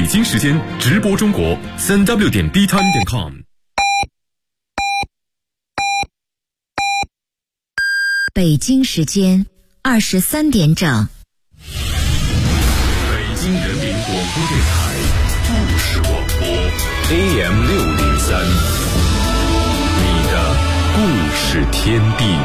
北京时间直播中国3w.btime.com。 北京时间23点整。 北京人民广播电台故事广播 AM603，你的故事天地。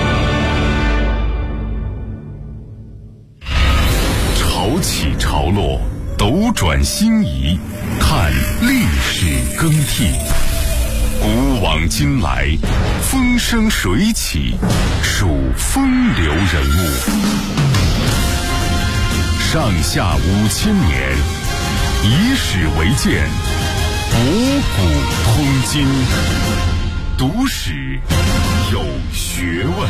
潮起潮落，斗转星移，看历史更替。古往今来，风生水起，数风流人物。上下5000年，以史为鉴，博古通今，读史有学问。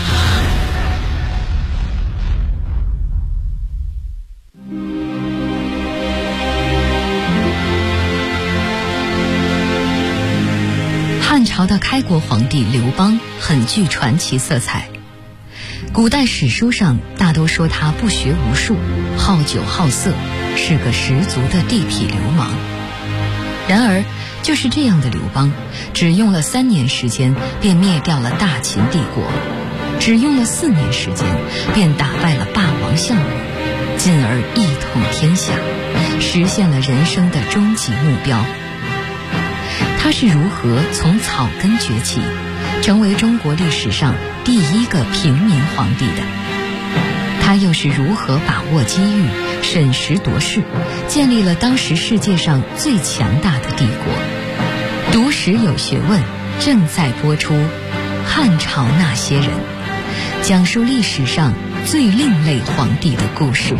汉朝的开国皇帝刘邦很具传奇色彩，古代史书上大都说他不学无术，好酒好色，是个十足的地痞流氓。然而就是这样的刘邦，只用了3年时间便灭掉了大秦帝国，只用了4年时间便打败了霸王项羽，进而一统天下，实现了人生的终极目标。他是如何从草根崛起，成为中国历史上第一个平民皇帝的？他又是如何把握机遇，审时度势，建立了当时世界上最强大的帝国？读史有学问，正在播出《汉朝那些人》，讲述历史上最另类皇帝的故事。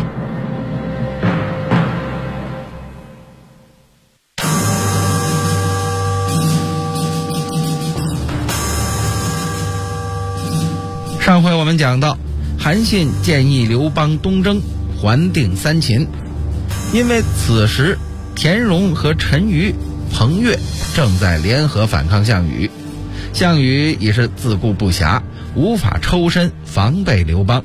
上回我们讲到，韩信建议刘邦东征，还定三秦。因为此时田荣和陈馀、彭越正在联合反抗项羽，项羽已是自顾不暇，无法抽身防备刘邦。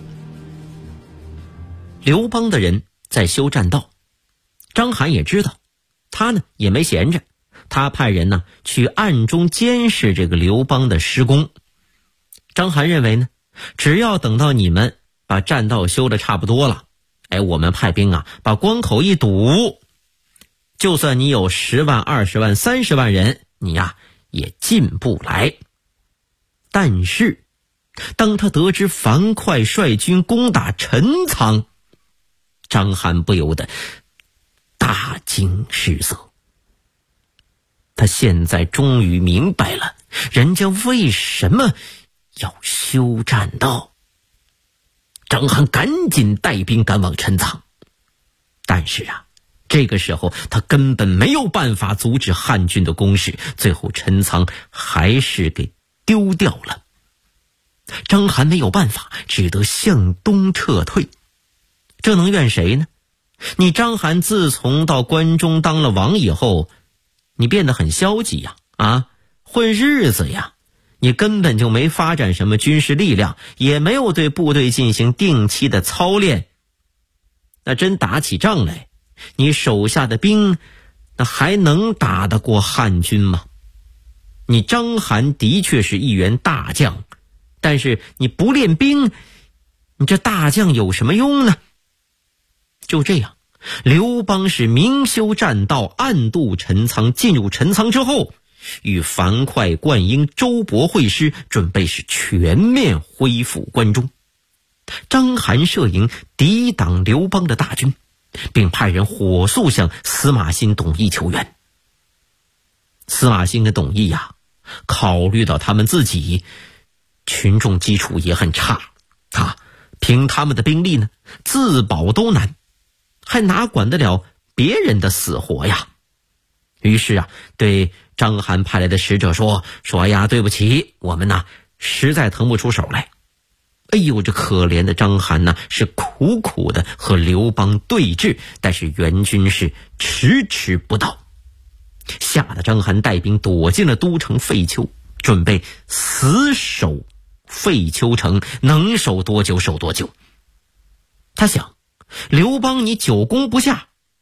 刘邦的人在修栈道，章邯也知道，他呢也没闲着，他派人呢去暗中监视这个刘邦的施工。章邯认为呢，只要等到你们把栈道修得差不多了，我们派兵啊把关口一堵，就算你有10万、20万、30万人，你呀也进不来。但是当他得知樊哙率军攻打陈仓，章邯不由得大惊失色。他现在终于明白了人家为什么要修栈道。章邯赶紧带兵赶往陈仓，但是这个时候他根本没有办法阻止汉军的攻势，最后陈仓还是给丢掉了。章邯没有办法，只得向东撤退。这能怨谁呢？你章邯自从到关中当了王以后，你变得很消极呀，混日子呀，你根本就没发展什么军事力量，也没有对部队进行定期的操练。那真打起仗来，你手下的兵那还能打得过汉军吗？你章邯的确是一员大将，但是你不练兵，你这大将有什么用呢？就这样，刘邦是明修栈道，暗渡陈仓。进入陈仓之后，与樊哙、灌婴、周勃会师，准备是全面恢复关中。章邯设营抵挡刘邦的大军，并派人火速向司马欣、董翳求援。司马欣跟董翳考虑到他们自己群众基础也很差，凭他们的兵力呢，自保都难，还哪管得了别人的死活呀？于是对章邯派来的使者说对不起，我们实在腾不出手来。这可怜的章邯是苦苦的和刘邦对峙，但是援军是迟迟不到，吓得章邯带兵躲进了都城废丘，准备死守废丘城，能守多久守多久。他想，刘邦你久攻不下，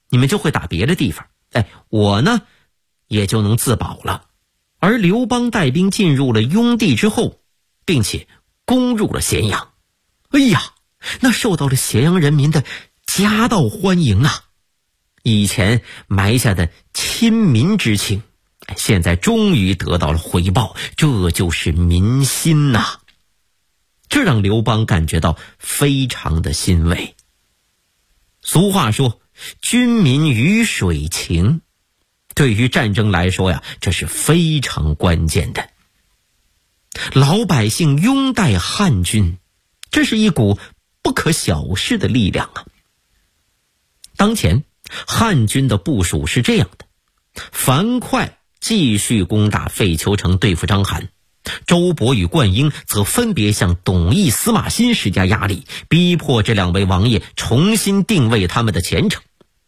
你们就会打别的地方，我呢也就能自保了。而刘邦带兵进入了雍地之后，并且攻入了咸阳，那受到了咸阳人民的夹道欢迎啊！以前埋下的亲民之情，现在终于得到了回报，这就是民心呐！这让刘邦感觉到非常的欣慰。俗话说，军民鱼水情，对于战争来说呀，这是非常关键的。老百姓拥戴汉军，这是一股不可小视的力量啊！当前汉军的部署是这样的：樊哙继续攻打废丘城对付章邯，周勃与灌婴则分别向董翳、司马欣施加压力，逼迫这两位王爷重新定位他们的前程。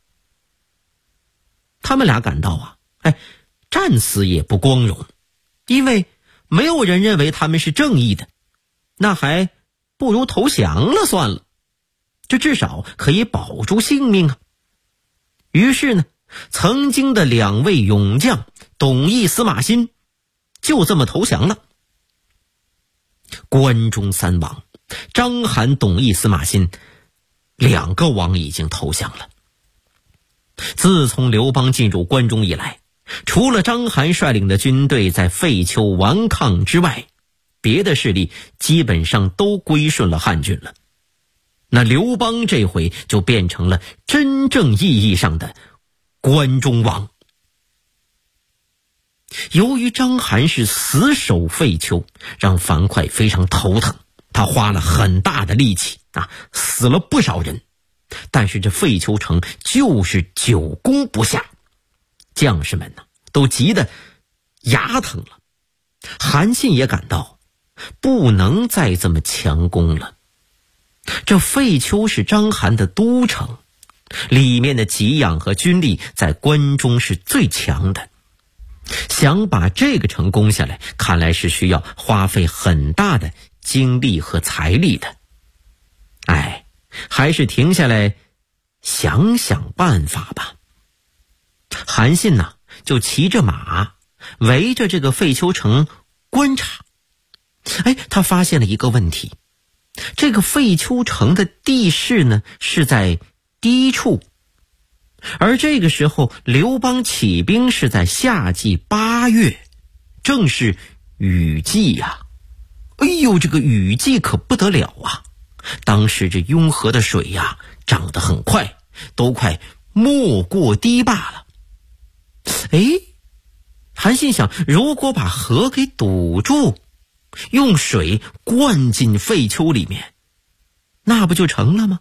他们俩感到战死也不光荣，因为没有人认为他们是正义的，那还不如投降了算了，这至少可以保住性命啊。于是呢，曾经的两位勇将董翳、司马欣就这么投降了。关中三王章邯、董翳、司马欣两个王已经投降了。自从刘邦进入关中以来，除了章邯率领的军队在废丘顽抗之外，别的势力基本上都归顺了汉军了。那刘邦这回就变成了真正意义上的关中王。由于章邯是死守废丘，让樊哙非常头疼，他花了很大的力气死了不少人，但是这废丘城就是久攻不下，将士们都急得牙疼了。韩信也感到不能再这么强攻了。这废丘是章邯的都城，里面的给养和军力在关中是最强的，想把这个城攻下来，看来是需要花费很大的精力和财力的。还是停下来想想办法吧。韩信就骑着马围着这个废丘城观察。他发现了一个问题，这个废丘城的地势呢是在低处，而这个时候刘邦起兵是在夏季8月，正是雨季呀。这个雨季可不得了啊！当时这雍河的水涨得很快，都快没过堤坝了。韩信想，如果把河给堵住，用水灌进废丘里面，那不就成了吗？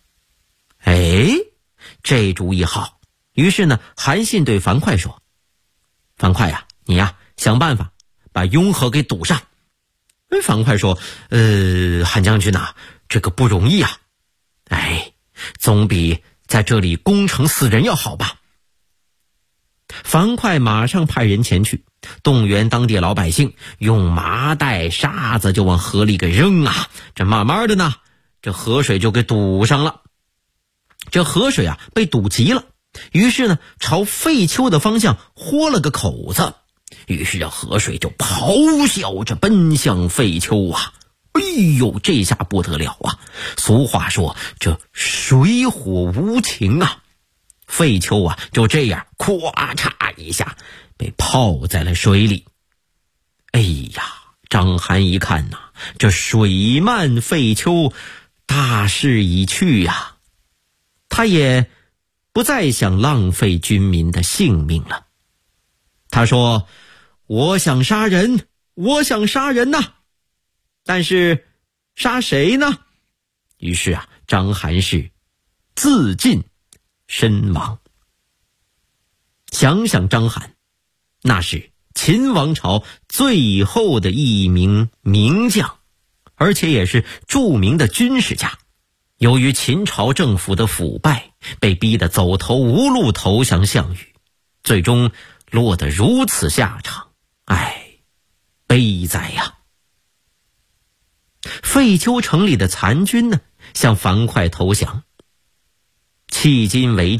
这主意好。于是呢，韩信对樊哙说：“樊哙你想办法把雍河给堵上。”樊哙说：“韩将军这个不容易啊。总比在这里攻城死人要好吧。”樊哙马上派人前去，动员当地老百姓，用麻袋、沙子就往河里给扔这慢慢的呢，这河水就给堵上了。这河水被堵急了，于是呢，朝废丘的方向豁了个口子，于是这河水就咆哮着奔向废丘这下不得了啊！俗话说，这水火无情啊！废丘就这样咵嚓一下被泡在了水里。章邯一看这水漫废丘，大势已去呀，他也不再想浪费军民的性命了。他说：“我想杀人呐，但是杀谁呢？”于是章邯是自尽身亡。想想章邯，那是秦王朝最后的一名名将，而且也是著名的军事家。由于秦朝政府的腐败，被逼得走投无路投降项羽，最终落得如此下场，悲哉呀！废丘城里的残军呢，向樊哙投降。迄今为止，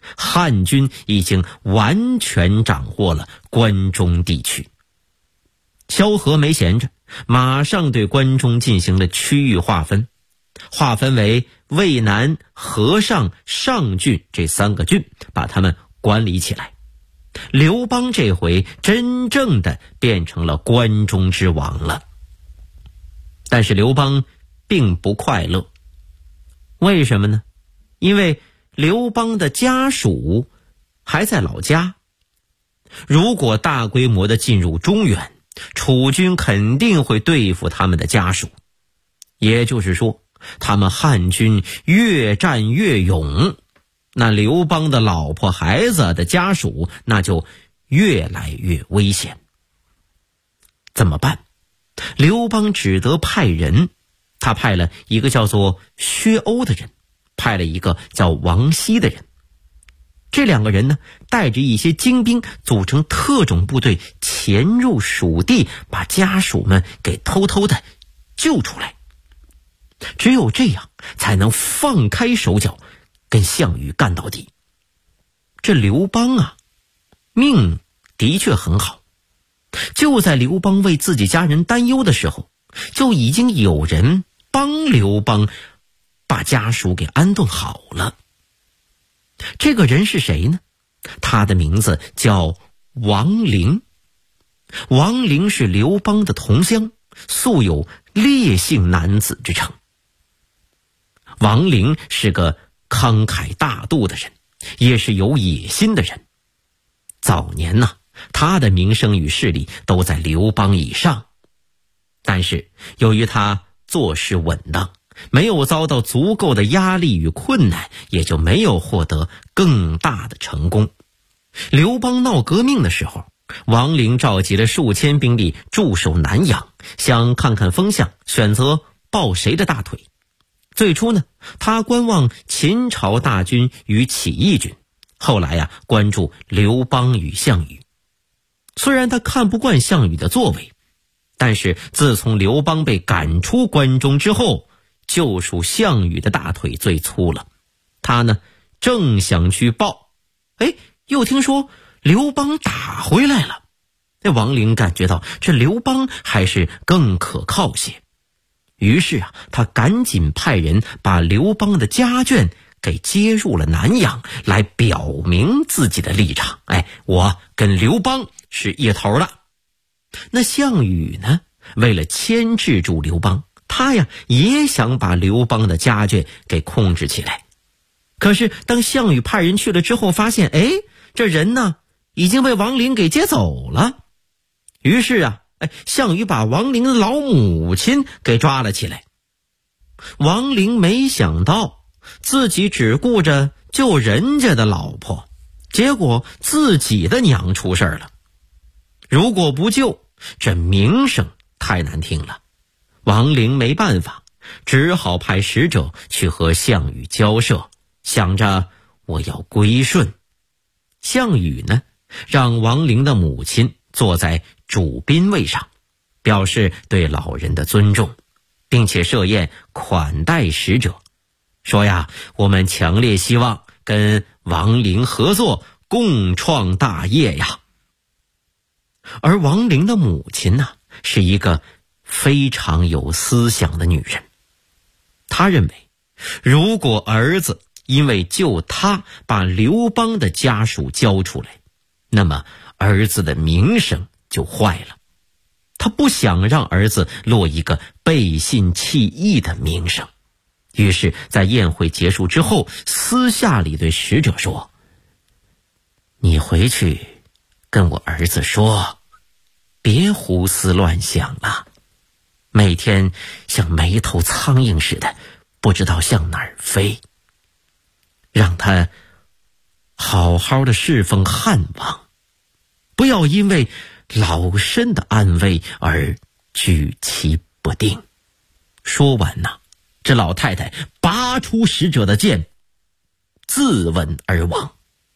汉军已经完全掌握了关中地区。萧何没闲着，马上对关中进行了区域划分为渭南、河上、上郡这3个郡，把他们管理起来。刘邦这回真正的变成了关中之王了。但是刘邦并不快乐。为什么呢？因为刘邦的家属还在老家，如果大规模的进入中原，楚军肯定会对付他们的家属。也就是说，他们汉军越战越勇，那刘邦的老婆孩子的家属那就越来越危险。怎么办？刘邦只得派人，他派了一个叫做薛欧的人，派了一个叫王熙的人。这2个人呢，带着一些精兵，组成特种部队，潜入蜀地，把家属们给偷偷的救出来。只有这样，才能放开手脚，跟项羽干到底。这刘邦啊，命的确很好。就在刘邦为自己家人担忧的时候，就已经有人帮刘邦把家属给安顿好了。这个人是谁呢？他的名字叫王陵。王陵是刘邦的同乡，素有烈性男子之称。王陵是个慷慨大度的人，也是有野心的人。早年呢，他的名声与势力都在刘邦以上，但是由于他做事稳当，没有遭到足够的压力与困难，也就没有获得更大的成功。刘邦闹革命的时候，王陵召集了数千兵力驻守南阳，想看看风向，选择抱谁的大腿。最初呢，他观望秦朝大军与起义军，后来关注刘邦与项羽。虽然他看不惯项羽的作为，但是自从刘邦被赶出关中之后，就属项羽的大腿最粗了。他呢，正想去抱，又听说刘邦打回来了。王陵感觉到这刘邦还是更可靠些，于是他赶紧派人把刘邦的家眷给接入了南阳，来表明自己的立场。我跟刘邦是一头的。那项羽呢，为了牵制住刘邦，他也想把刘邦的家眷给控制起来。可是当项羽派人去了之后，发现这人呢已经被王陵给接走了。于是项羽把王陵的老母亲给抓了起来。王陵没想到自己只顾着救人家的老婆，结果自己的娘出事了。如果不救，这名声太难听了。王陵没办法，只好派使者去和项羽交涉，想着我要归顺。项羽呢，让王陵的母亲坐在主宾位上，表示对老人的尊重，并且设宴款待使者，说我们强烈希望跟王陵合作，共创大业呀。而王陵的母亲呢，是一个非常有思想的女人。她认为，如果儿子因为救他把刘邦的家属交出来，那么儿子的名声就坏了。他不想让儿子落一个背信弃义的名声，于是在宴会结束之后，私下里对使者说，你回去跟我儿子说，别胡思乱想了，每天像没头苍蝇似的，不知道向哪儿飞，让他好好的侍奉汉王，不要因为老身的安危而举棋不定。说完这老太太拔出使者的剑，自刎而亡。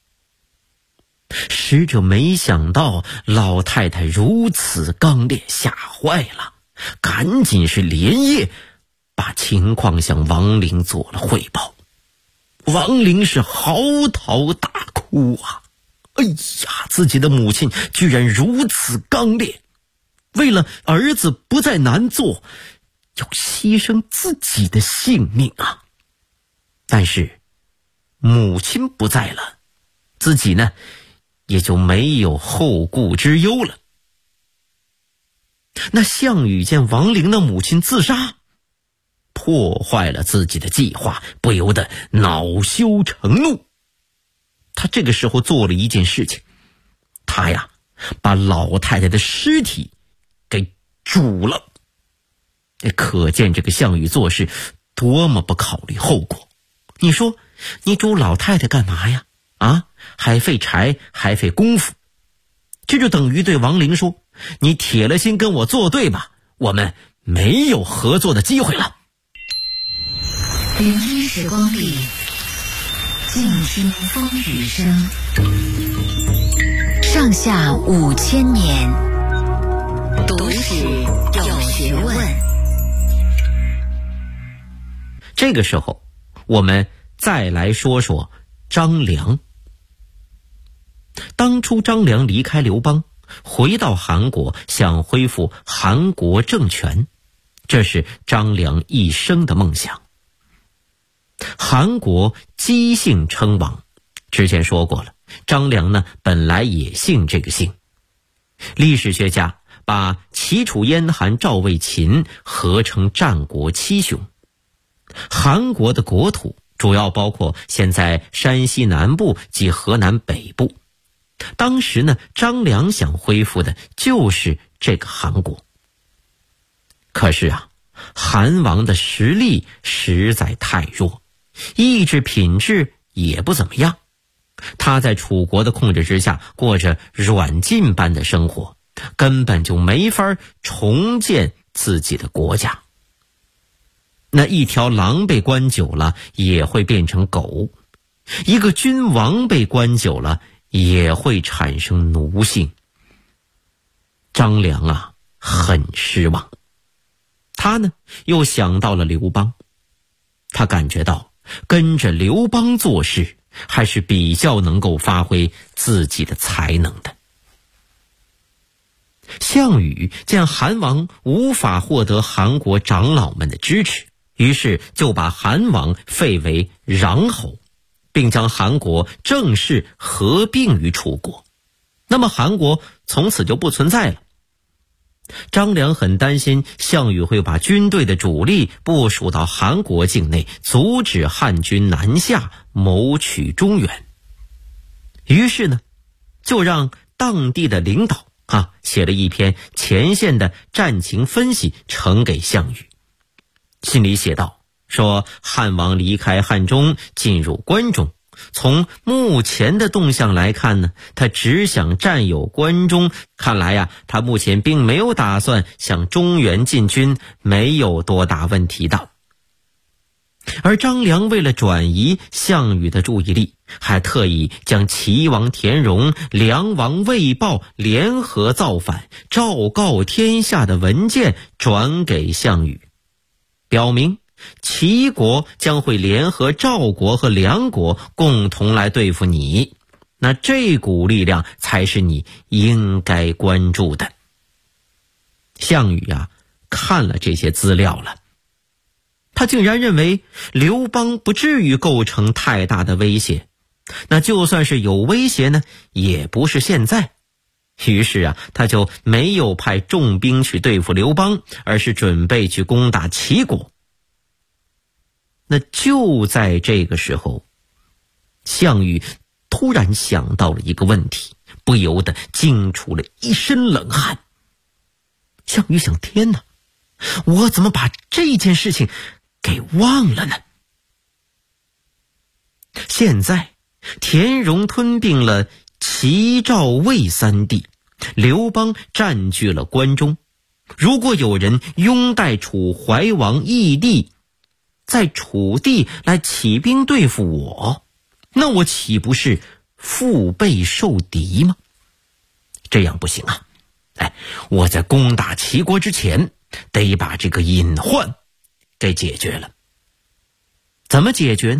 使者没想到老太太如此刚烈，吓坏了，赶紧是连夜把情况向王陵做了汇报。 王陵是嚎啕大哭啊！哎呀，自己的母亲居然如此刚烈，为了儿子不再难做，要牺牲自己的性命啊！但是母亲不在了，自己呢也就没有后顾之忧了。那项羽见王陵的母亲自杀，破坏了自己的计划，不由得恼羞成怒。他这个时候做了一件事情，他呀把老太太的尸体给煮了。可见这个项羽做事多么不考虑后果。你说你煮老太太干嘛呀？啊，还费柴还费功夫。这就等于对王陵说，你铁了心跟我作对吧，我们没有合作的机会了。 聆听时光里，静听风雨声。上下5000年，读史有学问。 这个时候我们再来说说张良。当初张良离开刘邦，回到韩国，想恢复韩国政权，这是张良一生的梦想。韩国姬姓称王，之前说过了，张良呢本来也姓这个姓。历史学家把齐楚燕韩赵魏秦合称战国七雄。韩国的国土主要包括现在山西南部及河南北部。当时呢，张良想恢复的就是这个韩国。可是啊，韩王的实力实在太弱，意志品质也不怎么样。他在楚国的控制之下过着软禁般的生活，根本就没法重建自己的国家。那一条狼被关久了也会变成狗，一个君王被关久了也会产生奴性。张良啊很失望，他呢又想到了刘邦，他感觉到跟着刘邦做事还是比较能够发挥自己的才能的。项羽见韩王无法获得韩国长老们的支持，于是就把韩王废为穰侯，并将韩国正式合并于楚国。那么韩国从此就不存在了。张良很担心项羽会把军队的主力部署到韩国境内，阻止汉军南下，谋取中原。于是呢，就让当地的领导写了一篇前线的战情分析呈给项羽。信里写道，说汉王离开汉中，进入关中，从目前的动向来看呢，他只想占有关中，看来呀，他目前并没有打算向中原进军，没有多大问题的。而张良为了转移项羽的注意力，还特意将齐王田荣、梁王魏豹联合造反，昭告天下的文件转给项羽，表明齐国将会联合赵国和梁国共同来对付你，那这股力量才是你应该关注的。项羽看了这些资料了，他竟然认为刘邦不至于构成太大的威胁，那就算是有威胁呢，也不是现在。于是他就没有派重兵去对付刘邦，而是准备去攻打齐国。那就在这个时候，项羽突然想到了一个问题，不由得惊出了一身冷汗。项羽想，天哪，我怎么把这件事情给忘了呢？现在田荣吞并了齐赵魏三地，刘邦占据了关中，如果有人拥戴楚怀王义帝，在楚地来起兵对付我，那我岂不是腹背受敌吗？这样不行啊！我在攻打齐国之前，得把这个隐患给解决了。怎么解决呢？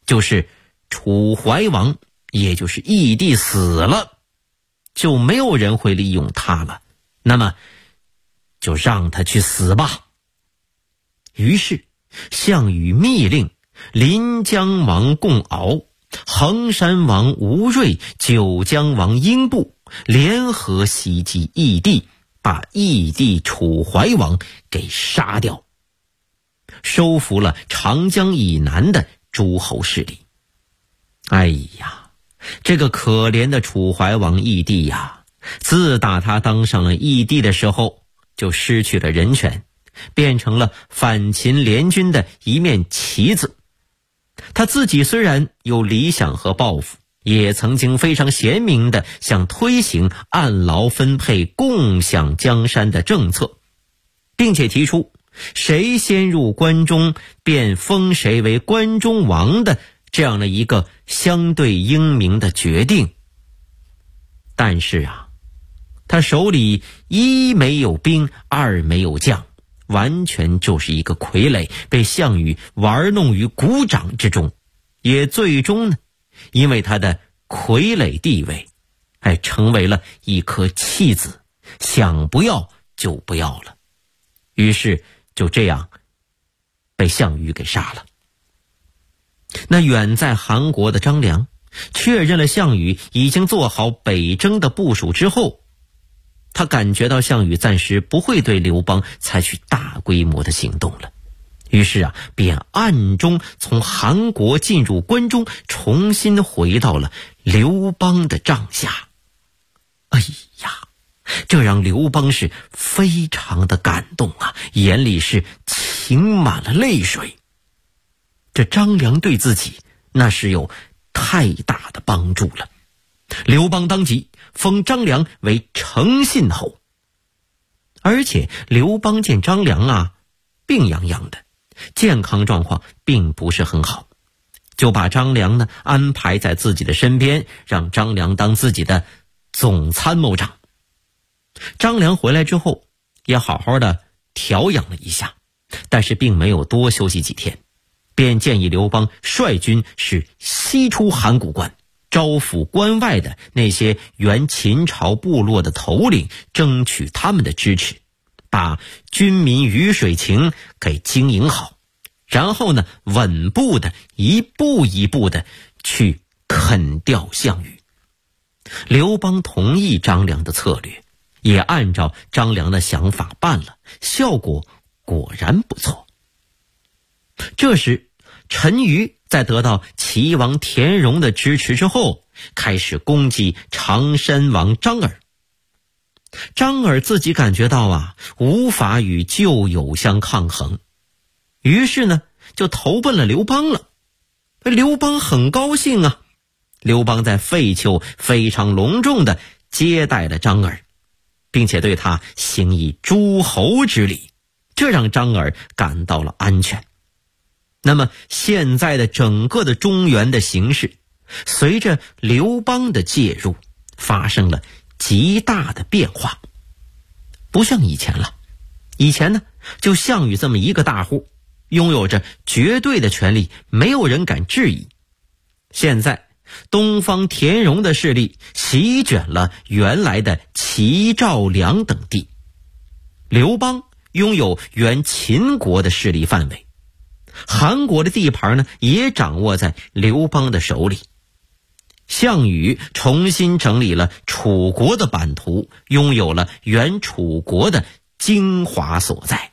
就是楚怀王，也就是义帝死了，就没有人会利用他了，那么就让他去死吧。于是项羽密令临江王贡敖、衡山王吴瑞、九江王英布联合袭击义帝，把义帝楚怀王给杀掉，收服了长江以南的诸侯势力。哎呀，这个可怜的楚怀王义帝呀，自打他当上了义帝的时候，就失去了人权，变成了反秦联军的一面旗子。他自己虽然有理想和抱负，也曾经非常贤明地想推行按劳分配、共享江山的政策，并且提出谁先入关中便封谁为关中王的这样的一个相对英明的决定。但是啊，他手里一没有兵，二没有将，完全就是一个傀儡，被项羽玩弄于股掌之中，也最终呢，因为他的傀儡地位，成为了一颗弃子，想不要就不要了。于是就这样被项羽给杀了。那远在韩国的张良确认了项羽已经做好北征的部署之后，他感觉到项羽暂时不会对刘邦采取大规模的行动了，于是啊，便暗中从韩国进入关中，重新回到了刘邦的帐下。哎呀，这让刘邦是非常的感动啊，眼里是噙满了泪水。这张良对自己那是有太大的帮助了。刘邦当即封张良为诚信侯，而且刘邦见张良啊病怏怏的，健康状况并不是很好，就把张良呢安排在自己的身边，让张良当自己的总参谋长。张良回来之后也好好的调养了一下，但是并没有多休息几天，便建议刘邦率军是西出函谷关，招抚关外的那些原秦朝部落的头领，争取他们的支持，把军民鱼水情给经营好，然后呢稳步的一步一步的去啃掉项羽。刘邦同意张良的策略，也按照张良的想法办了，效果果然不错。这时陈馀在得到齐王田荣的支持之后，开始攻击常山王张耳。张耳自己感觉到啊，无法与旧友相抗衡，于是呢就投奔了刘邦了。刘邦很高兴啊，刘邦在废丘非常隆重地接待了张耳，并且对他行以诸侯之礼，这让张耳感到了安全。那么现在的整个的中原的形势，随着刘邦的介入发生了极大的变化。不像以前了，以前呢就项羽这么一个大户，拥有着绝对的权力，没有人敢质疑。现在东方田荣的势力席卷了原来的齐赵梁等地，刘邦拥有原秦国的势力范围，韩国的地盘呢也掌握在刘邦的手里。项羽重新整理了楚国的版图，拥有了原楚国的精华所在。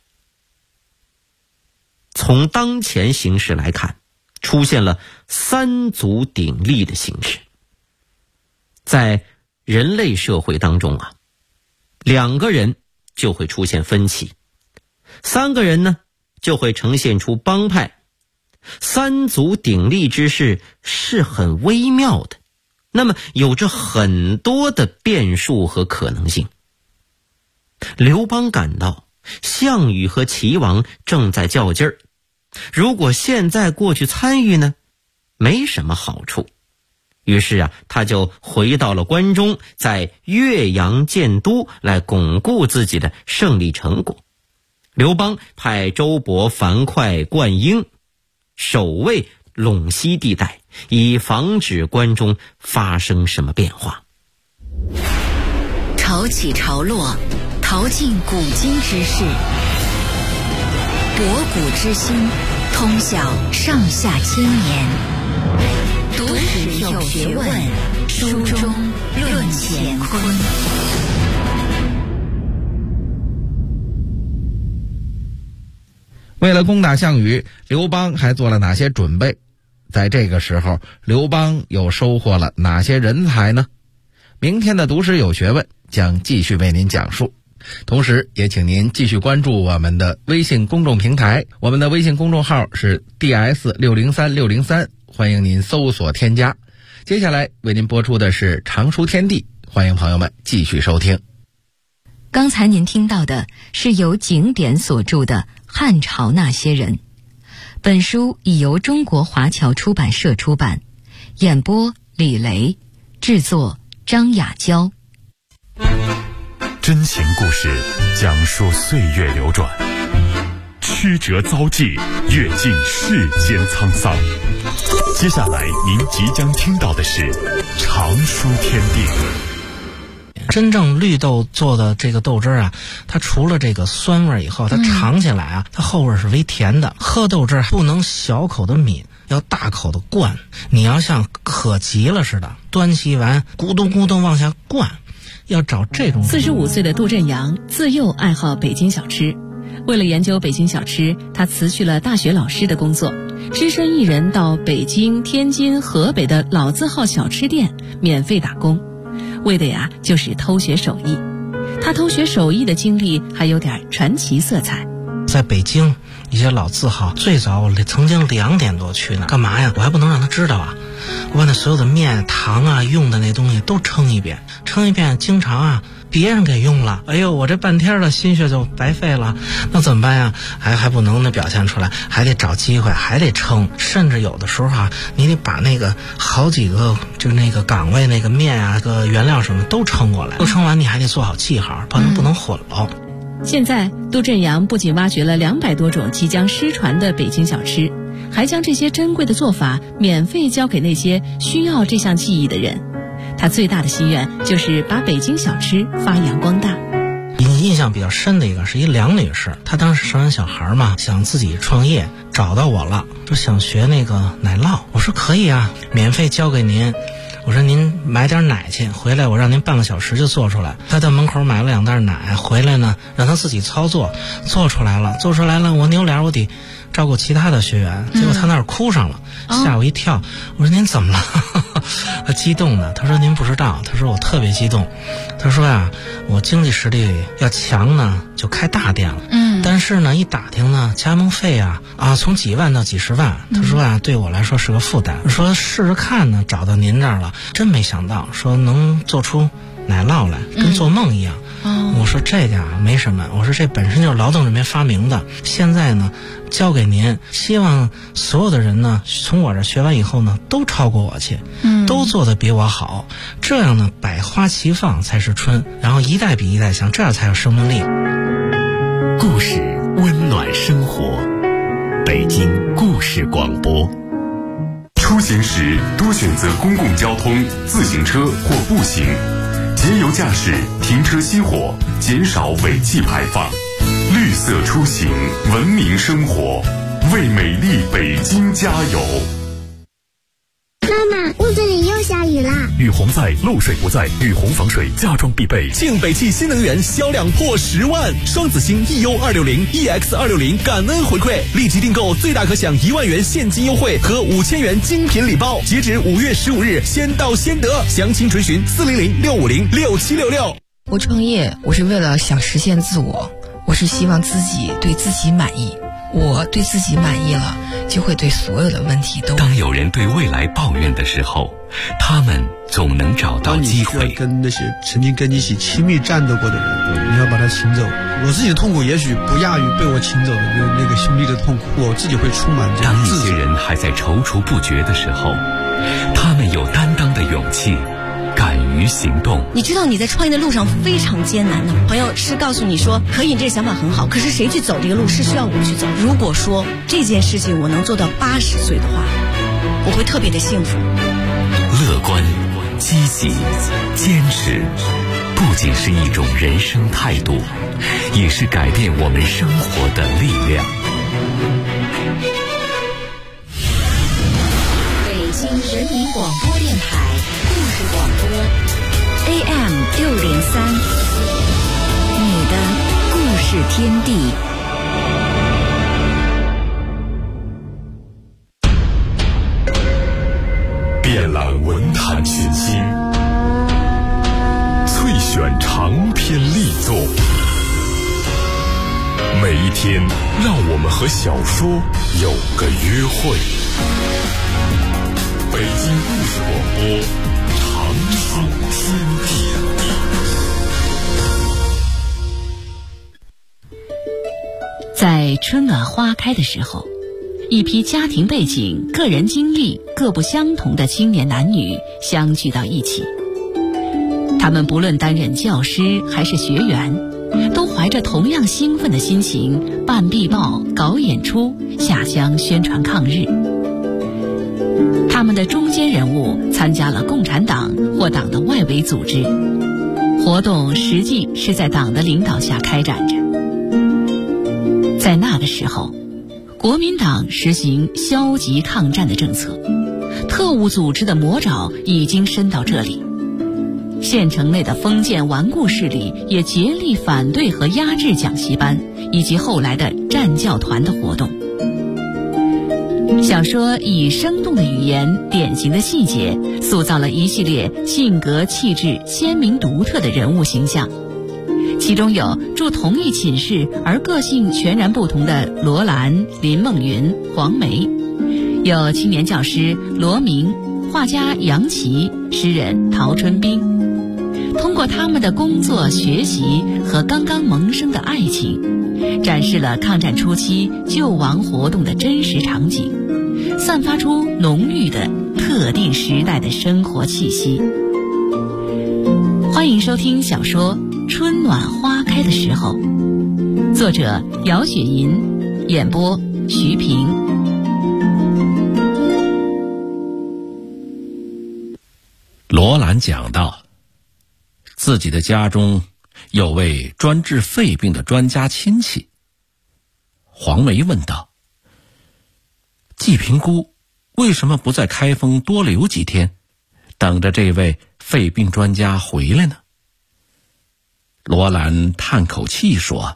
从当前形势来看，出现了三足鼎立的形势。在人类社会当中啊，两个人就会出现分歧，三个人呢就会呈现出帮派。三足鼎立之势是很微妙的，那么有着很多的变数和可能性。刘邦感到项羽和齐王正在较劲儿，如果现在过去参与呢，没什么好处。于是啊，他就回到了关中，在岳阳建都，来巩固自己的胜利成果。刘邦派周勃、樊哙、灌婴守卫陇西地带，以防止关中发生什么变化。 潮起潮落，淘尽古今之事，博古之今，通晓上下千年。读史有学问，书中论乾坤。 为了攻打项羽，刘邦还做了哪些准备？在这个时候，刘邦又收获了哪些人才呢？明天的读史有学问将继续为您讲述，同时也请您继续关注我们的微信公众平台，我们的微信公众号是 DS603603，欢迎您搜索添加。接下来为您播出的是常书天地，欢迎朋友们继续收听。 刚才您听到的是由景典所著的《汉朝那些人》，本书已由中国华侨出版社出版，演播李雷，制作张雅娇。 真情故事讲述岁月流转，曲折遭际，阅尽世间沧桑。接下来您即将听到的是常书天地。 真正绿豆做的这个豆汁啊，它除了这个酸味以后，它尝起来啊，它后味是微甜的。喝豆汁不能小口的抿，要大口的灌。你要像渴急了似的，端起碗咕咚咕咚往下灌，要找这种。 45岁的杜振阳自幼爱好北京小吃，为了研究北京小吃，他辞去了大学老师的工作，只身一人到北京、天津、河北的老字号小吃店免费打工，为的呀就是偷学手艺。他偷学手艺的经历还有点传奇色彩。 在北京一些老字号，最早我曾经2点多去呢，干嘛呀？我还不能让他知道啊！我把那所有的面、糖啊、用的那东西都称一遍，经常啊别人给用了，哎呦，我这半天的心血就白费了，那怎么办呀？还不能表现出来，还得找机会，还得称，甚至有的时候啊，你得把那个好几个就那个岗位那个面啊、个原料什么都称过来，都称完你还得做好记号，不能混了。 现在杜振阳不仅挖掘了200多种即将失传的北京小吃，还将这些珍贵的做法免费教给那些需要这项技艺的人。他最大的心愿就是把北京小吃发扬光大。 印象比较深的一个是一梁女士，她当时生完小孩嘛，想自己创业，找到我了，说想学那个奶酪。我说可以啊，免费教给您。我说您买点奶去，回来我让您半个小时就做出来。他在门口买了2袋奶，回来呢让他自己操作，做出来了，我扭脸我得照顾其他的学员，结果他那儿哭上了，吓我一跳。我说您怎么了？他激动的，他说您不知道，他说我特别激动，他说呀，我经济实力要强呢就开大店了，但是呢一打听呢加盟费啊从几万到几十万，他说啊对我来说是个负担，说试试看呢，找到您这儿了，真没想到说能做出奶酪来，跟做梦一样。我说这家没什么，我说这本身就是劳动人民发明的，现在呢交给您，希望所有的人呢从我这学完以后呢都超过我去，都做得比我好，这样呢百花齐放才是春，然后一代比一代强，这样才有生命力。 故事温暖生活，北京故事广播。出行时多选择公共交通、自行车或步行，节油驾驶，停车熄火，减少尾气排放。绿色出行，文明生活，为美丽北京加油！ 妈妈，屋子里又下雨啦！ 雨洪在，漏水不在，雨洪防水家装必备。 庆北汽新能源销量破10万，双子星 EU260、EX260感恩回馈，立即订购最大可享1万元现金优惠和5000元精品礼包，截止5月15日，先到先得。详情垂询400-650-6766。 我创业，我是为了想实现自我，我是希望自己对自己满意。我对自己满意了，就会对所有的问题都。 当有人对未来抱怨的时候，他们总能找到机会。 当你需要跟那些曾经跟你一起亲密战斗过的人，你要把他请走。我自己的痛苦也许不亚于被我请走的那个兄弟的痛苦，我自己会充满这样自责。 当一些人还在踌躇不决的时候，他们有担当的勇气，敢于行动。 你知道你在创业的路上非常艰难的，朋友是告诉你说可以，这个想法很好，可是谁去走这个路是需要我去走。如果说这件事情我能做到80岁的话， 我会特别的幸福。 乐观、积极、坚持，不仅是一种人生态度，也是改变我们生活的力量。 北京人民广播电台故事广播 AM 603，你的故事天地。 遍览文坛群星，萃选长篇力作，每一天让我们和小说有个约会。北京故事广播，长寿天地。 在春暖花开的时候，一批家庭背景、个人经历各不相同的青年男女相聚到一起。他们不论担任教师还是学员，都怀着同样兴奋的心情办壁报、搞演出、下乡宣传抗日。他们的中坚人物参加了共产党或党的外围组织，活动实际是在党的领导下开展着。在那个时候，国民党实行消极抗战的政策，特务组织的魔爪已经伸到这里。县城内的封建顽固势力也竭力反对和压制讲习班以及后来的战教团的活动。小说以生动的语言、典型的细节，塑造了一系列性格气质鲜明独特的人物形象。其中有住同一寝室而个性全然不同的罗兰、林梦云、黄梅，有青年教师罗明、画家杨琦、诗人陶春冰。通过他们的工作、学习和刚刚萌生的爱情，展示了抗战初期救亡活动的真实场景，散发出浓郁的特定时代的生活气息。欢迎收听小说《春暖花开的时候》，作者姚雪银，演播徐平。 罗兰讲到，自己的家中有位专治肺病的专家亲戚。黄梅问道：季评估为什么不在开封多留几天，等着这位肺病专家回来呢？罗兰叹口气说：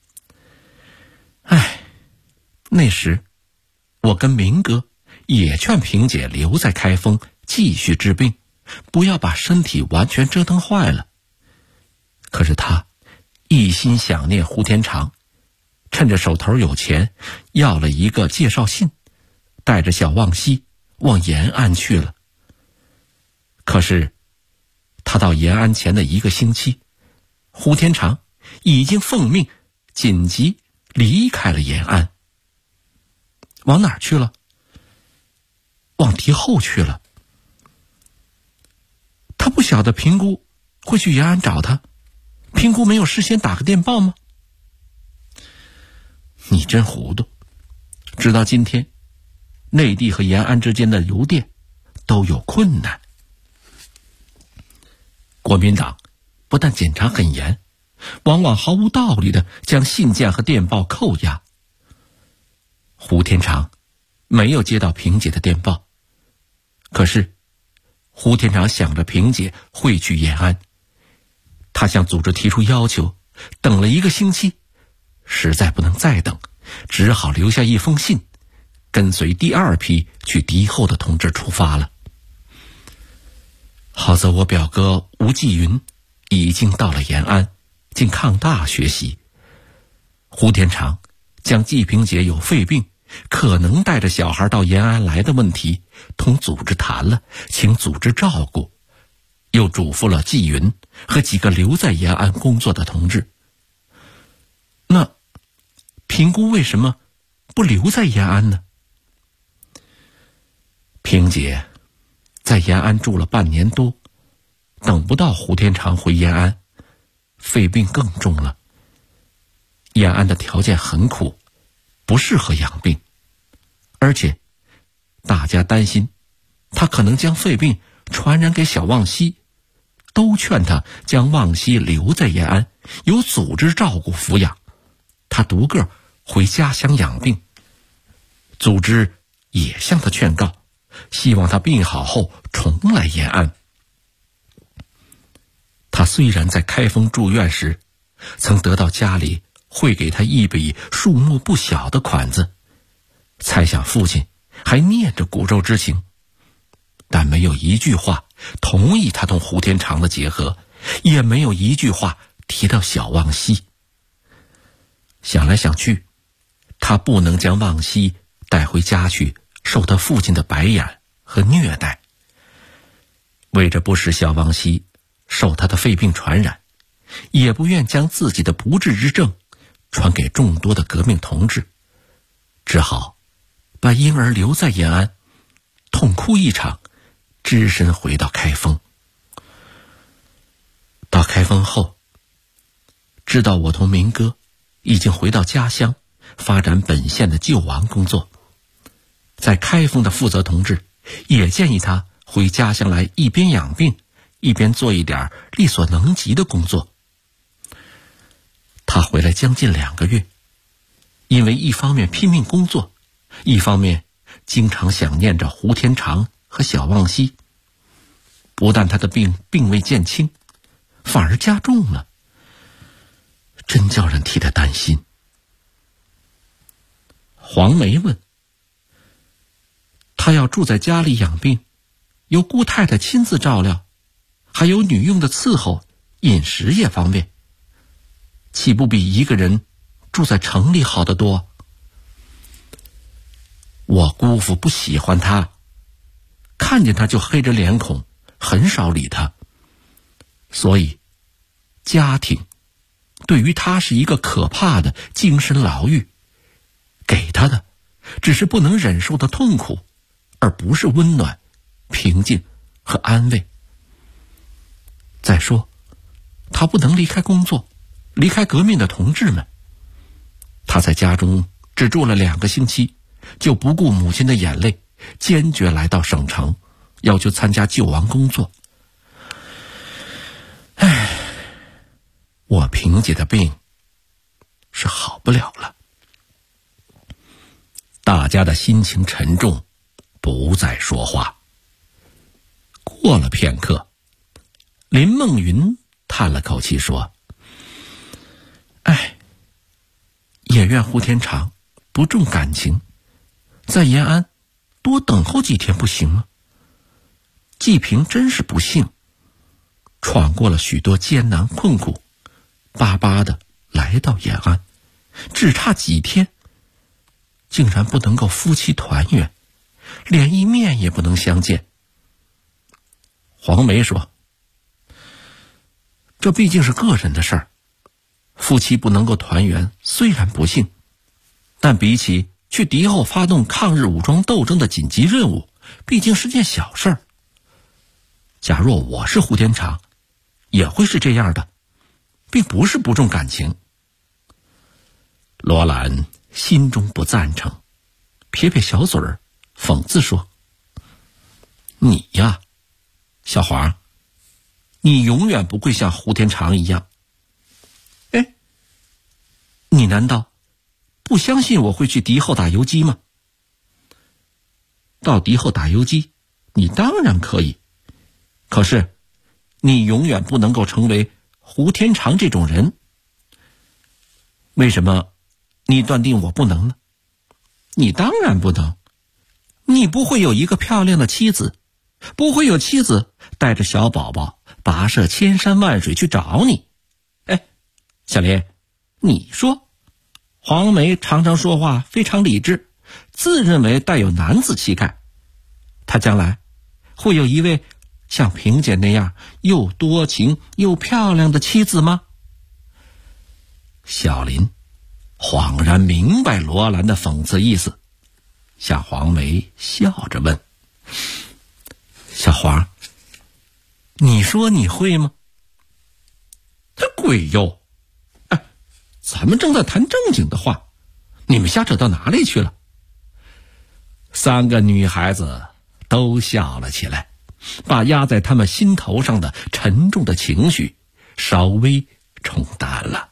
那时我跟明哥也劝萍姐留在开封继续治病，不要把身体完全折腾坏了。可是他一心想念胡天长，趁着手头有钱，要了一个介绍信，带着小望西往延安去了。可是他到延安前的1个星期，胡天长已经奉命紧急离开了延安。往哪儿去了？往敌后去了。他不晓得评估会去延安找他，评估没有事先打个电报吗？你真糊涂，直到今天，内地和延安之间的邮电都有困难。国民党不但检查很严，往往毫无道理地将信件和电报扣押。胡天长没有接到萍姐的电报，可是胡天长想着萍姐会去延安，他向组织提出要求，等了1个星期，实在不能再等，只好留下一封信，跟随第2批去敌后的同志出发了。好在我表哥吴继云已经到了延安进抗大学习。胡天长将季萍姐有肺病，可能带着小孩到延安来的问题同组织谈了，请组织照顾，又嘱咐了季云和几个留在延安工作的同志。那评估为什么不留在延安呢？萍姐在延安住了半年多，等不到胡天长回延安，肺病更重了。延安的条件很苦，不适合养病，而且大家担心他可能将肺病传染给小望西，都劝他将望西留在延安，有组织照顾抚养，他独个回家乡养病。组织也向他劝告，希望他病好后重来延安。他虽然在开封住院时曾得到家里汇给他一笔数目不小的款子，猜想父亲还念着骨肉之情，但没有一句话同意他同胡天长的结合，也没有一句话提到小望西。想来想去，他不能将望西带回家去受他父亲的白眼和虐待。为着不使小望西受他的肺病传染，也不愿将自己的不治之症传给众多的革命同志，只好把婴儿留在延安，痛哭一场，只身回到开封。到开封后，知道我同明哥已经回到家乡发展本县的救亡工作，在开封的负责同志也建议他回家乡来，一边养病一边做一点力所能及的工作。他回来将近2个月，因为一方面拼命工作，一方面经常想念着胡天长和小望西，不但他的病并未减轻，反而加重了，真叫人替他担心。黄梅问，他要住在家里养病，由姑太太亲自照料，还有女佣的伺候，饮食也方便，岂不比一个人住在城里好得多？我姑父不喜欢他，看见他就黑着脸孔，很少理他，所以家庭对于他是一个可怕的精神牢狱，给他的只是不能忍受的痛苦，而不是温暖、平静和安慰。再说，他不能离开工作，离开革命的同志们。他在家中只住了2个星期，就不顾母亲的眼泪，坚决来到省城，要求参加救亡工作。我萍姐的病是好不了了。大家的心情沉重，不再说话。过了片刻，林梦云叹了口气说，也怨胡天长不重感情，在延安多等候几天不行吗？季平真是不幸，闯过了许多艰难困苦，巴巴的来到延安，只差几天，竟然不能够夫妻团圆，连一面也不能相见。黄梅说，这毕竟是个人的事儿，夫妻不能够团圆虽然不幸，但比起去敌后发动抗日武装斗争的紧急任务，毕竟是件小事儿。假若我是胡天长，也会是这样的，并不是不重感情。罗兰心中不赞成，撇撇小嘴儿，讽刺说，你呀，小黄，你永远不会像胡天长一样。你难道不相信我会去敌后打游击吗？到敌后打游击，你当然可以，可是你永远不能够成为胡天长这种人。为什么你断定我不能呢？你当然不能，你不会有一个漂亮的妻子，不会有妻子带着小宝宝跋涉千山万水去找你。小林，你说黄梅常常说话非常理智，自认为带有男子气概，她将来会有一位像萍姐那样又多情又漂亮的妻子吗？小林恍然明白罗兰的讽刺意思，向黄梅笑着问，小黄，你说你会吗？这鬼哟，咱们正在谈正经的话，你们瞎扯到哪里去了？ 3个女孩子都笑了起来，把压在他们心头上的沉重的情绪稍微冲淡了。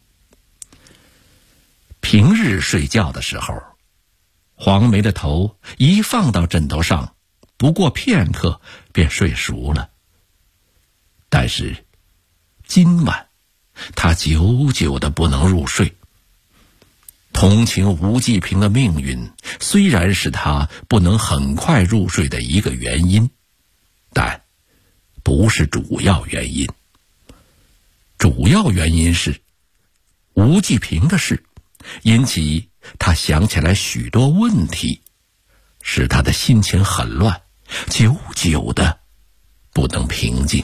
平日睡觉的时候，黄梅的头一放到枕头上，不过片刻便睡熟了。但是今晚她久久的不能入睡。同情吴继平的命运虽然是她不能很快入睡的一个原因，但不是主要原因。主要原因是吴继平的事引起他想起来许多问题，使他的心情很乱，久久的不能平静。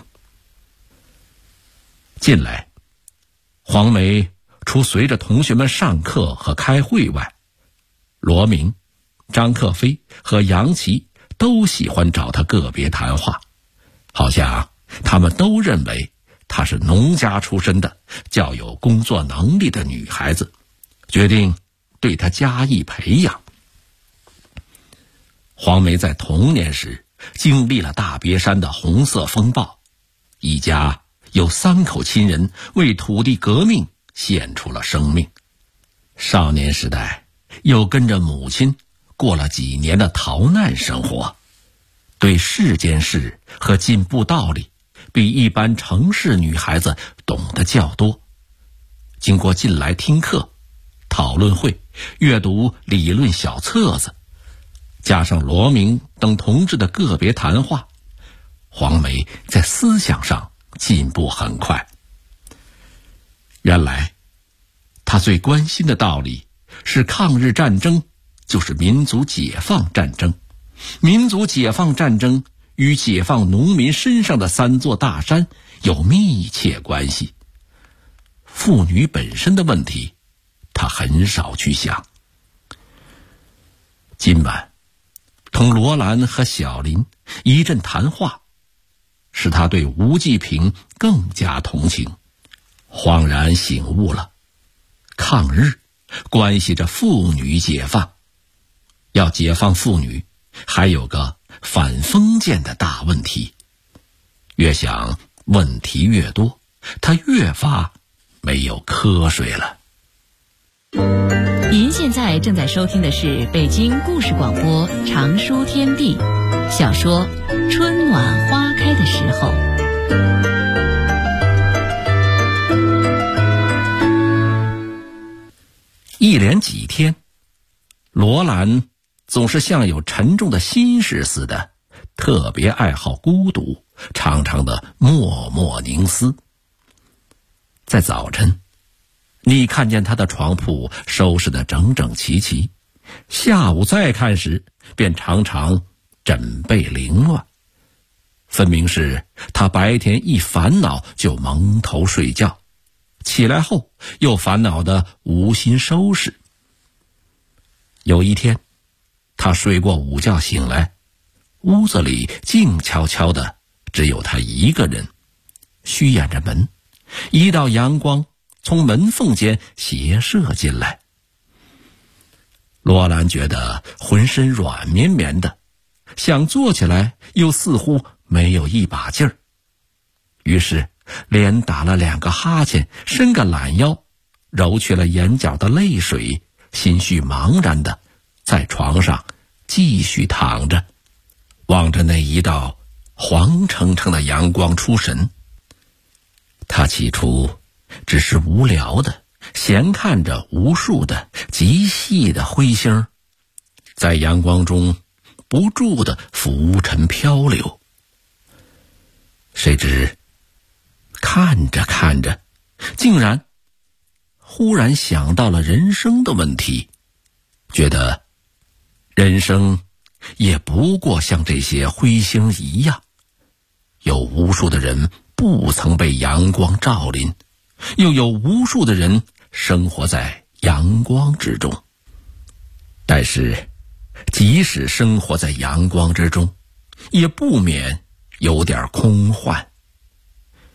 近来黄梅除随着同学们上课和开会外，罗明、张克飞和杨琦都喜欢找他个别谈话，好像他们都认为她是农家出身的较有工作能力的女孩子，决定对她加以培养。黄梅在童年时经历了大别山的红色风暴，一家有3口亲人为土地革命献出了生命。少年时代又跟着母亲过了几年的逃难生活，对世间事和进步道理比一般城市女孩子懂得较多。经过近来听课、讨论会、阅读理论小册子，加上罗明等同志的个别谈话，黄梅在思想上进步很快。原来她最关心的道理是抗日战争就是民族解放战争，民族解放战争与解放农民身上的3座大山有密切关系。妇女本身的问题她很少去想。今晚同罗兰和小林一阵谈话，使他对吴继平更加同情，恍然醒悟了，抗日关系着妇女解放，要解放妇女还有个反封建的大问题。越想问题越多，他越发没有瞌睡了。 您现在正在收听的是北京故事广播长书天地小说《春暖花开的时候》。 一连几天，罗兰总是像有沉重的心事似的，特别爱好孤独，常常的默默凝思。在早晨，你看见他的床铺收拾得整整齐齐，下午再看时便常常枕被凌乱，分明是他白天一烦恼就蒙头睡觉，起来后又烦恼得无心收拾。有一天他睡过午觉醒来，屋子里静悄悄的，只有他一个人，虚掩着门，一道阳光从门缝间斜射进来。罗兰觉得浑身软绵绵的，想坐起来又似乎没有一把劲儿，于是连打了2个哈欠，伸个懒腰，揉去了眼角的泪水，心绪茫然的在床上继续躺着，望着那一道黄澄澄的阳光出神。他起初只是无聊的闲看着无数的极细的灰星在阳光中不住的浮沉漂流。谁知看着看着，竟然忽然想到了人生的问题，觉得人生也不过像这些灰星一样，有无数的人不曾被阳光照临，又有无数的人生活在阳光之中。但是即使生活在阳光之中，也不免有点空幻。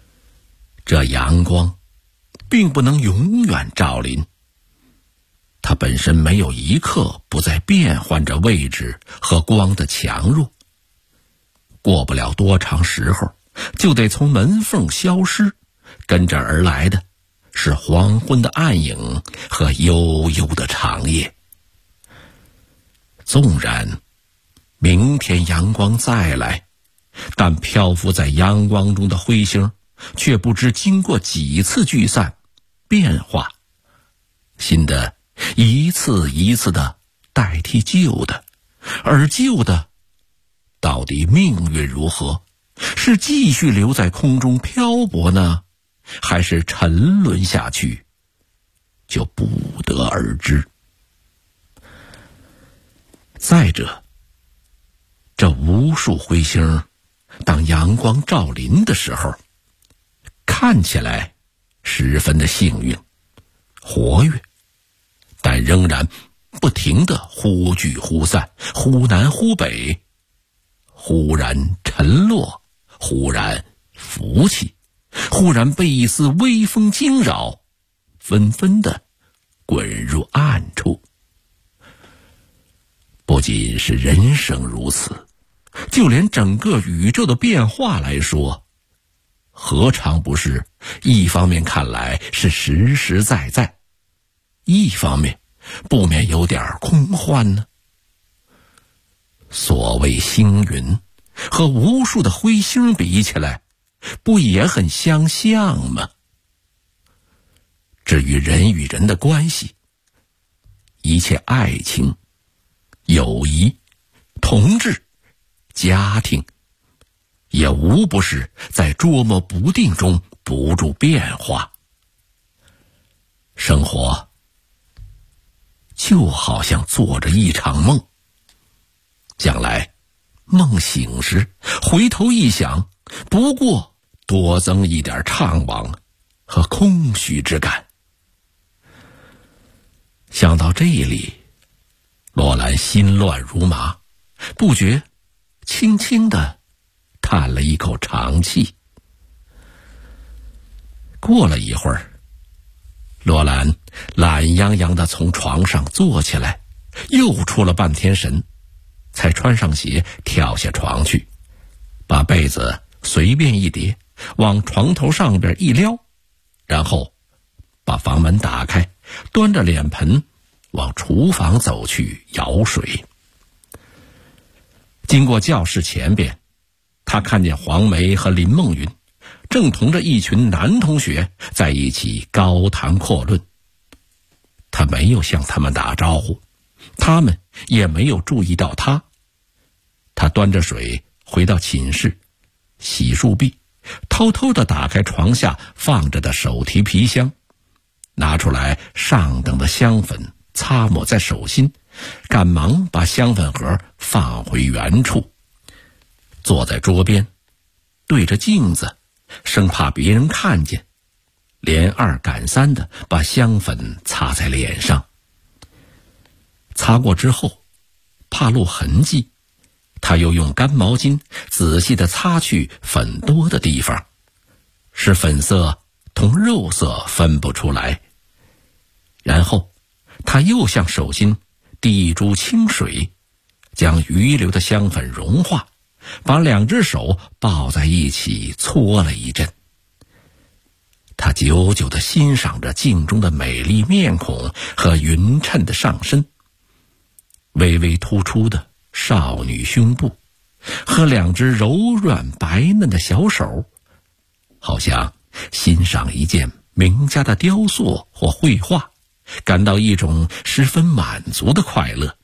这阳光并不能永远照临，它它本身没有一刻不在变换着位置和光的强弱，过不了多长时候就得从门缝消失，跟着而来的是黄昏的暗影和悠悠的长夜。纵然明天阳光再来，但漂浮在阳光中的彗星却不知经过几次聚散变化，新的一次一次的代替旧的，而旧的到底命运如何？是继续留在空中漂泊呢，还是沉沦下去，就不得而知。再者，这无数彗星当阳光照临的时候，看起来十分的幸运活跃，但仍然不停地忽聚忽散，忽南忽北，忽然沉落，忽然浮起，忽然被一丝微风惊扰，纷纷地滚入暗处。不仅是人生如此，就连整个宇宙的变化来说，何尝不是一方面看来是实实在在，一方面不免有点空幻呢？所谓星云和无数的彗星比起来，不也很相像吗？至于人与人的关系，一切爱情、友谊、同志、家庭，也无不是在捉摸不定中不住变化。生活就好像做着一场梦，将来梦醒时回头一想，不过多增一点怅惘和空虚之感。想到这里，罗兰心乱如麻，不觉轻轻地叹了一口长气。过了一会儿，罗兰懒洋洋地从床上坐起来，又出了半天神，才穿上鞋跳下床去，把被子随便一叠，往床头上边一撩，然后把房门打开，端着脸盆往厨房走去舀水。经过教室前边，他看见黄梅和林梦云正同着一群男同学在一起高谈阔论。他没有向他们打招呼，他们也没有注意到他。他端着水回到寝室，洗漱毕，偷偷地打开床下放着的手提皮箱，拿出来上等的香粉擦抹在手心，赶忙把香粉盒放回原处，坐在桌边，对着镜子，生怕别人看见，连二赶三的把香粉擦在脸上。擦过之后，怕露痕迹，他又用干毛巾仔细地擦去粉多的地方，使粉色同肉色分不出来。然后他又向手心滴珠清水，将余留的香粉融化，把两只手抱在一起搓了一阵。他久久地欣赏着镜中的美丽面孔和匀称的上身，微微突出的少女胸部和两只柔软白嫩的小手，好像欣赏一件名家的雕塑或绘画，感到一种十分满足的快乐。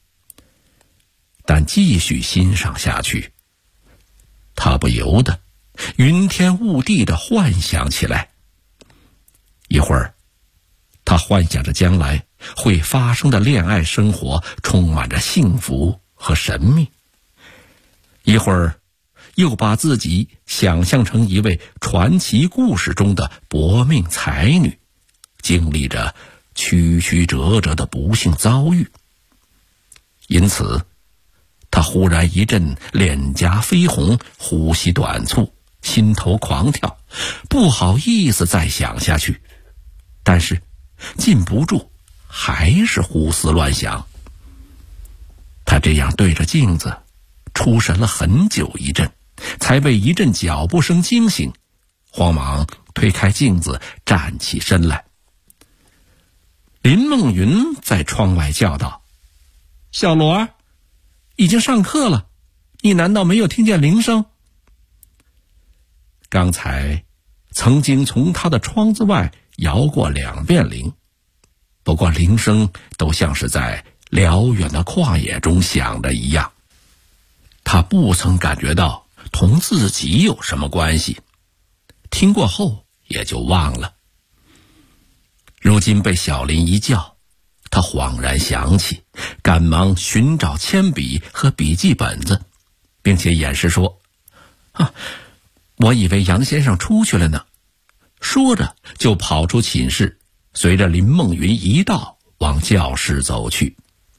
但继续欣赏下去，他不由得云天雾地地幻想起来。一会儿，他幻想着将来会发生的恋爱生活充满着幸福和神秘；一会儿，又把自己想象成一位传奇故事中的薄命才女，经历着曲曲折折的不幸遭遇。因此，他忽然一阵脸颊绯红，呼吸短促，心头狂跳，不好意思再想下去，但是禁不住还是胡思乱想。他这样对着镜子出神了很久一阵，才被一阵脚步声惊醒，慌忙推开镜子站起身来。林梦云在窗外叫道：小罗，已经上课了，你难道没有听见铃声？刚才曾经从他的窗子外摇过2遍铃，不过铃声都像是在辽远的旷野中响的一样，他不曾感觉到同自己有什么关系，听过后也就忘了。如今被小林一叫，他恍然想起，赶忙寻找铅笔和笔记本子，并且掩饰说：我以为杨先生出去了呢。说着就跑出寝室，随着林梦云一道往教室走去。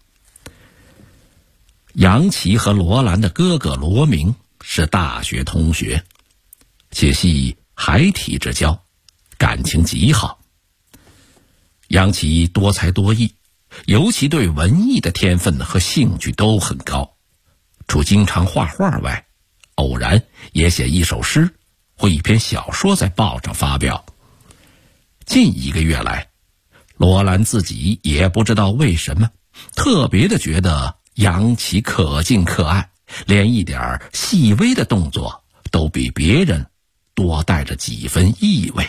杨琪和罗兰的哥哥罗明是大学同学，且系孩提之交，感情极好。杨琪多才多艺，尤其对文艺的天分和兴趣都很高，除经常画画外，偶然也写一首诗或一篇小说在报上发表。近1个月来，罗兰自己也不知道为什么特别的觉得杨琪可敬可爱，连一点细微的动作都比别人多带着几分意味。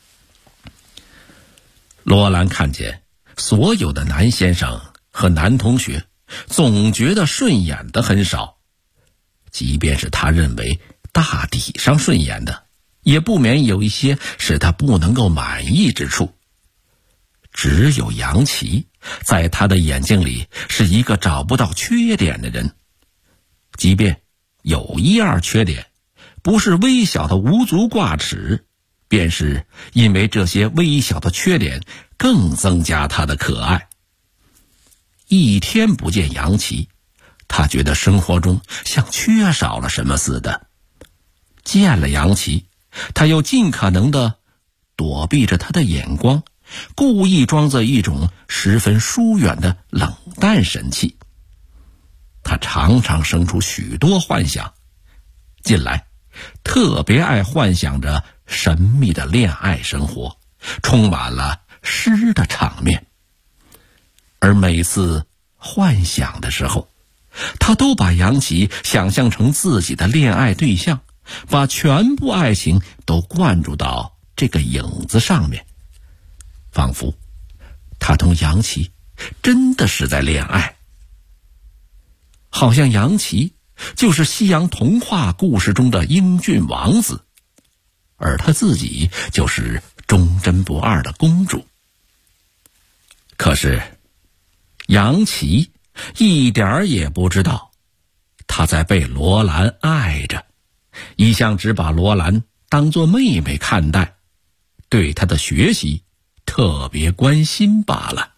罗兰看见所有的男先生和男同学总觉得顺眼的很少，即便是他认为大体上顺眼的，也不免有一些使他不能够满意之处。只有杨琪在他的眼睛里是一个找不到缺点的人，即便有1、2缺点，不是微小的无足挂齿，便是因为这些微小的缺点更增加他的可爱。一天不见杨琪，他觉得生活中像缺少了什么似的。见了杨琪，他又尽可能地躲避着他的眼光，故意装作一种十分疏远的冷淡神气。他常常生出许多幻想，近来特别爱幻想着神秘的恋爱生活，充满了诗的场面。而每次幻想的时候，他都把杨琪想象成自己的恋爱对象，把全部爱情都灌注到这个影子上面，仿佛他同杨琪真的是在恋爱，好像杨琪就是西洋童话故事中的英俊王子，而他自己就是忠贞不二的公主。可是杨琪一点儿也不知道，他在被罗兰爱着，一向只把罗兰当作妹妹看待，对他的学习特别关心罢了。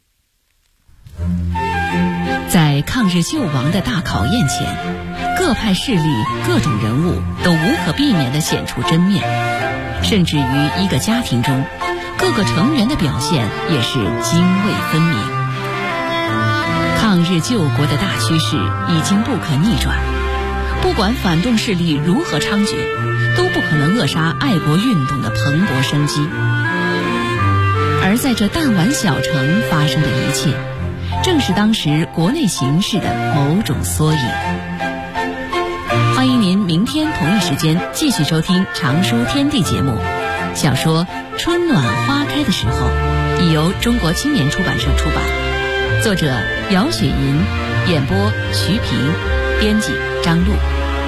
在抗日救亡的大考验前，各派势力、各种人物都无可避免地显出真面，甚至于一个家庭中，各个成员的表现也是泾渭分明。抗日救国的大趋势已经不可逆转，不管反动势力如何猖獗，都不可能扼杀爱国运动的蓬勃生机。而在这弹丸小城发生的一切，正是当时国内形势的某种缩影。欢迎您明天同一时间继续收听《常书天地》节目。小说《春暖花开的时候》已由中国青年出版社出版，作者姚雪银，演播徐平，编辑张璐。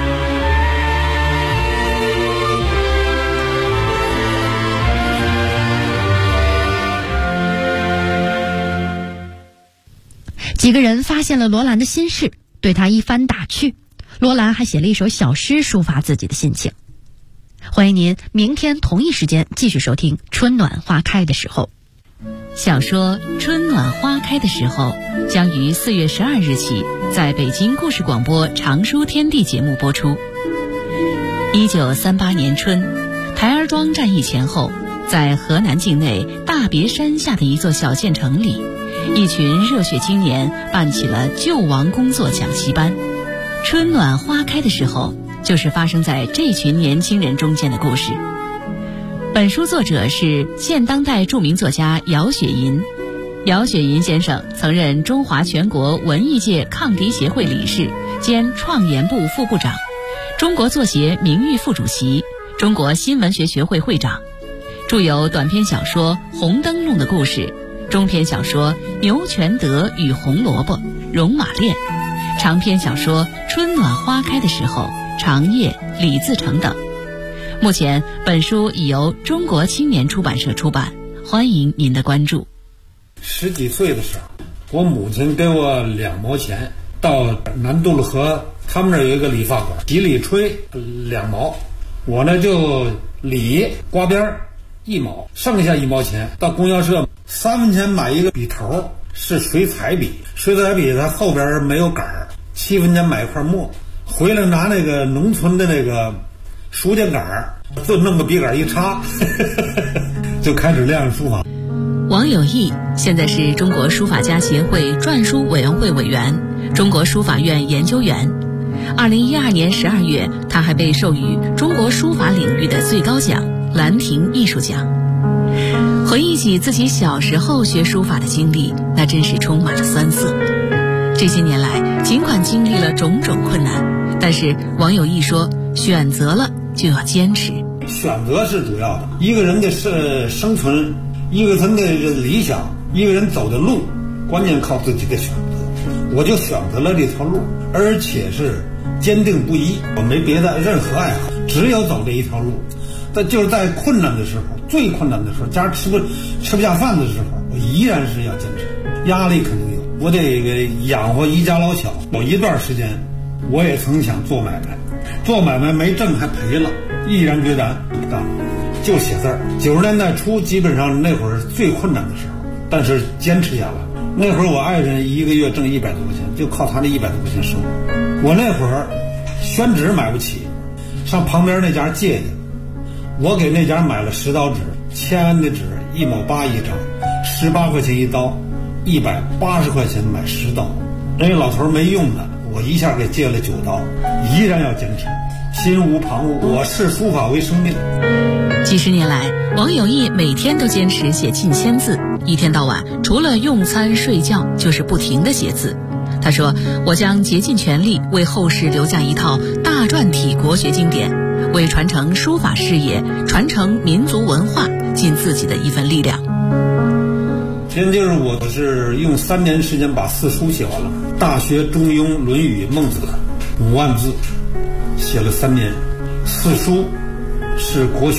几个人发现了罗兰的心事，对他一番打趣。罗兰还写了一首小诗抒发自己的心情。欢迎您明天同一时间继续收听《春暖花开的时候》。 小说《春暖花开的时候》将于4月12日起在北京故事广播《常书天地》节目播出。1938年春，台儿庄战役前后， 在河南境内大别山下的一座小县城里，一群热血青年办起了救亡工作讲习班。春暖花开的时候，就是发生在这群年轻人中间的故事。本书作者是现当代著名作家姚雪银。姚雪银先生曾任中华全国文艺界抗敌协会理事兼创研部副部长，中国作协名誉副主席，中国新闻学学会会长，著有短篇小说《红灯笼的故事》，中篇小说《牛全德与红萝卜》《戎马恋》，长篇小说《春暖花开的时候》《长夜》《李自成》等。目前本书已由中国青年出版社出版，欢迎您的关注。 10几岁的时候，我母亲给我2毛钱，到南渡了河，他们那儿有一个理发馆，洗理吹2毛，我呢就理刮边1毛，剩下1毛钱到供销社3分钱买一个笔头，是水彩笔，水彩笔它后边没有杆儿，7分钱买一块墨，回来拿那个农村的那个书签杆儿，就弄个笔杆一插就开始练书法。 王有义现在是中国书法家协会篆书委员会委员，中国书法院研究员。2012年12月，他还被授予中国书法领域的最高奖兰亭艺术奖。回忆起自己小时候学书法的经历，那真是充满了酸涩。这些年来，尽管经历了种种困难，但是王有义说，选择了就要坚持。 选择是主要的，一个人的生存，一个人的理想，一个人走的路，关键靠自己的选择。我就选择了这条路，而且是坚定不移，我没别的任何爱好，只有走这一条路。但就是在困难的时候，最困难的时候，家吃不下饭的时候，我依然是要坚持。压力肯定有，我得养活一家老小。有一段时间，我也曾想做买卖，做买卖没挣还赔了，毅然决然不干，就写字儿。90年代初，基本上那会儿最困难的时候，但是坚持下来。那会儿我爱人1个月挣100多块钱，就靠他那100多块钱生活。我那会儿宣纸买不起，上旁边那家借去，我给那家买了10刀纸，签完的纸1毛8一张，18块钱一刀，180块钱买10刀。人家老头没用的，我一下给借了9刀，依然要坚持，心无旁骛，我视书法为生命。 几十年来，王有义每天都坚持写近1000字，一天到晚除了用餐睡觉就是不停地写字。他说，我将竭尽全力为后世留下一套大篆体国学经典，为传承书法事业、传承民族文化尽自己的一份力量。 现就是我是用3年时间把4书写完了，《大学》《中庸》《论语》《孟子》5万字，写了3年。4书是国学